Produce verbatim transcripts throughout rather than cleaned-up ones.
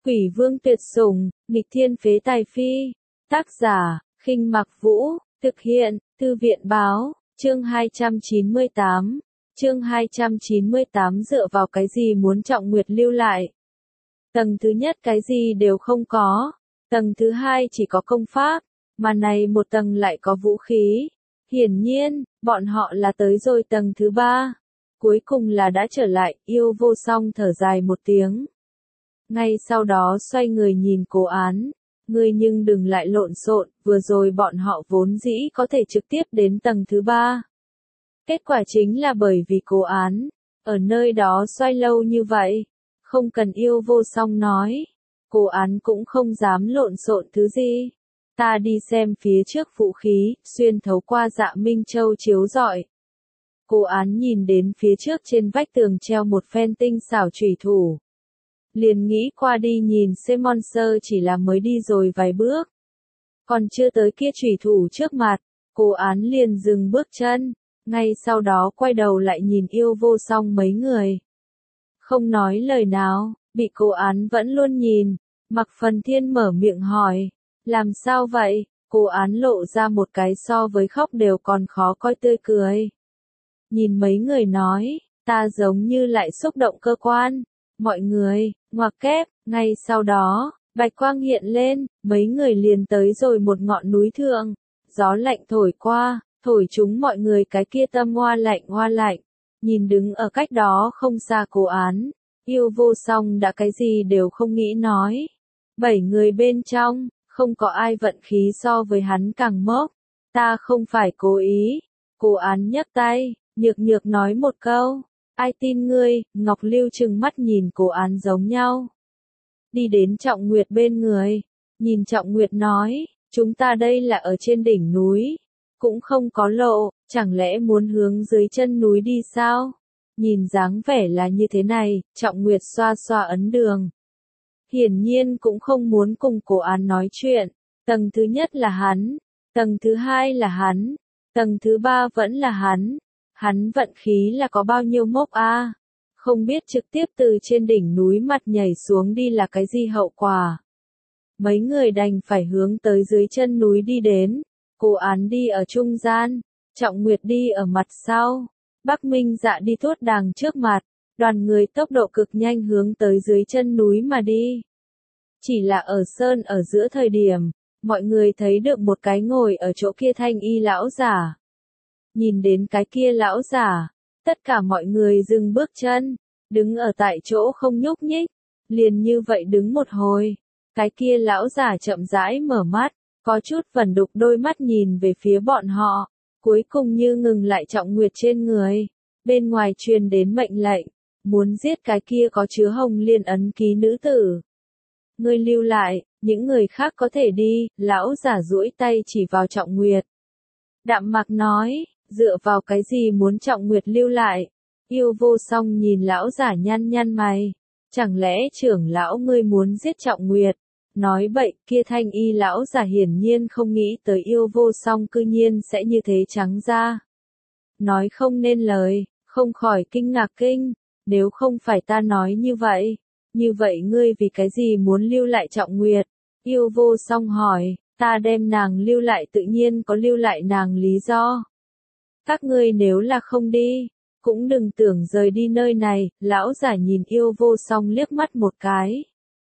Quỷ vương tuyệt sủng, nghịch thiên phế tài phi. Tác giả, Khinh Mặc Vũ, thực hiện, Thư viện báo, chương hai trăm chín mươi tám. Chương hai trăm chín mươi tám dựa vào cái gì muốn Trọng Nguyệt lưu lại? Tầng thứ nhất cái gì đều không có, tầng thứ hai chỉ có công pháp, mà này một tầng lại có vũ khí. Hiển nhiên, bọn họ là tới rồi tầng thứ ba. Cuối cùng là đã trở lại, Yêu Vô Song thở dài một tiếng. Ngay sau đó xoay người nhìn Cố Án, ngươi nhưng đừng lại lộn xộn, vừa rồi bọn họ vốn dĩ có thể trực tiếp đến tầng thứ ba. Kết quả chính là bởi vì Cố Án, ở nơi đó xoay lâu như vậy, không cần Yêu Vô Song nói. Cố Án cũng không dám lộn xộn thứ gì. Ta đi xem phía trước vũ khí, xuyên thấu qua Dạ Minh Châu chiếu rọi. Cố Án nhìn đến phía trước trên vách tường treo một phen tinh xảo chủy thủ. Liền nghĩ qua đi nhìn xem Monster chỉ là mới đi rồi vài bước. Còn chưa tới kia chủy thủ trước mặt, Cố Án liền dừng bước chân, ngay sau đó quay đầu lại nhìn Yêu Vô Song mấy người. Không nói lời nào, bị Cố Án vẫn luôn nhìn, Mạc Phần Thiên mở miệng hỏi, làm sao vậy? Cố Án lộ ra một cái so với khóc đều còn khó coi tươi cười. Nhìn mấy người nói, ta giống như lại xúc động cơ quan. Mọi người, ngoặc kép, ngay sau đó, bạch quang hiện lên, mấy người liền tới rồi một ngọn núi thượng. Gió lạnh thổi qua, thổi chúng mọi người cái kia tâm hoa lạnh hoa lạnh. Nhìn đứng ở cách đó không xa Cố Án, Yêu Vô Song đã cái gì đều không nghĩ nói. Bảy người bên trong, không có ai vận khí so với hắn càng mốc. Ta không phải cố ý. Cố Án nhấc tay, nhược nhược nói một câu. Ai tin ngươi? Ngọc Lưu trừng mắt nhìn Cố Án giống nhau. Đi đến Trọng Nguyệt bên người, nhìn Trọng Nguyệt nói, chúng ta đây là ở trên đỉnh núi, cũng không có lộ, chẳng lẽ muốn hướng dưới chân núi đi sao? Nhìn dáng vẻ là như thế này, Trọng Nguyệt xoa xoa ấn đường. Hiển nhiên cũng không muốn cùng Cố Án nói chuyện. Tầng thứ nhất là hắn, tầng thứ hai là hắn, tầng thứ ba vẫn là hắn. Hắn vận khí là có bao nhiêu mốc a? À? Không biết trực tiếp từ trên đỉnh núi mặt nhảy xuống đi là cái gì hậu quả. Mấy người đành phải hướng tới dưới chân núi đi đến. Cố Án đi ở trung gian, Trọng Nguyệt đi ở mặt sau, Bắc Minh Dạ đi thốt đàng trước mặt. Đoàn người tốc độ cực nhanh hướng tới dưới chân núi mà đi. Chỉ là ở sơn ở giữa thời điểm, mọi người thấy được một cái ngồi ở chỗ kia thanh y lão giả. Nhìn đến cái kia lão giả, tất cả mọi người dừng bước chân, đứng ở tại chỗ không nhúc nhích, liền như vậy đứng một hồi. Cái kia lão giả chậm rãi mở mắt, có chút vẩn đục đôi mắt nhìn về phía bọn họ, cuối cùng như ngừng lại Trọng Nguyệt trên người. Bên ngoài truyền đến mệnh lệnh, muốn giết cái kia có chứa hồng liên ấn ký nữ tử. Ngươi lưu lại, những người khác có thể đi, lão giả duỗi tay chỉ vào Trọng Nguyệt. Đạm Mạc nói, dựa vào cái gì muốn Trọng Nguyệt lưu lại? Yêu Vô Song nhìn lão giả nhăn nhăn mày. Chẳng lẽ trưởng lão ngươi muốn giết Trọng Nguyệt? Nói bậy, kia thanh y lão giả hiển nhiên không nghĩ tới Yêu Vô Song cư nhiên sẽ như thế trắng ra. Nói không nên lời, không khỏi kinh ngạc kinh. Nếu không phải ta nói như vậy, như vậy ngươi vì cái gì muốn lưu lại Trọng Nguyệt? Yêu Vô Song hỏi, ta đem nàng lưu lại tự nhiên có lưu lại nàng lý do. Các ngươi nếu là không đi, cũng đừng tưởng rời đi nơi này. Lão giả nhìn Yêu Vô Song liếc mắt một cái.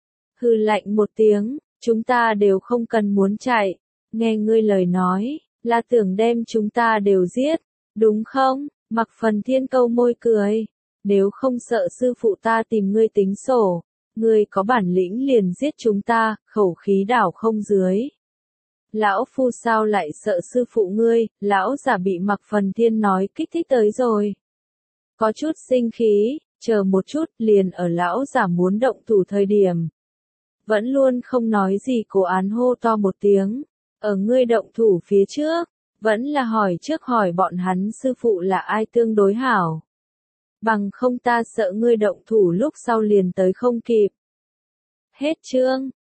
Hừ lạnh một tiếng, chúng ta đều không cần muốn chạy. Nghe ngươi lời nói, là tưởng đem chúng ta đều giết, đúng không? Mạc Phần Thiên câu môi cười. Nếu không sợ sư phụ ta tìm ngươi tính sổ, ngươi có bản lĩnh liền giết chúng ta, khẩu khí đảo không dưới. Lão phu sao lại sợ sư phụ ngươi? Lão giả bị Mạc Phần Thiên nói kích thích tới rồi. Có chút sinh khí, chờ một chút, liền ở lão giả muốn động thủ thời điểm. Vẫn luôn không nói gì Cố Án hô to một tiếng. Ở ngươi động thủ phía trước, vẫn là hỏi trước hỏi bọn hắn sư phụ là ai tương đối hảo. Bằng không ta sợ ngươi động thủ lúc sau liền tới không kịp. Hết chương.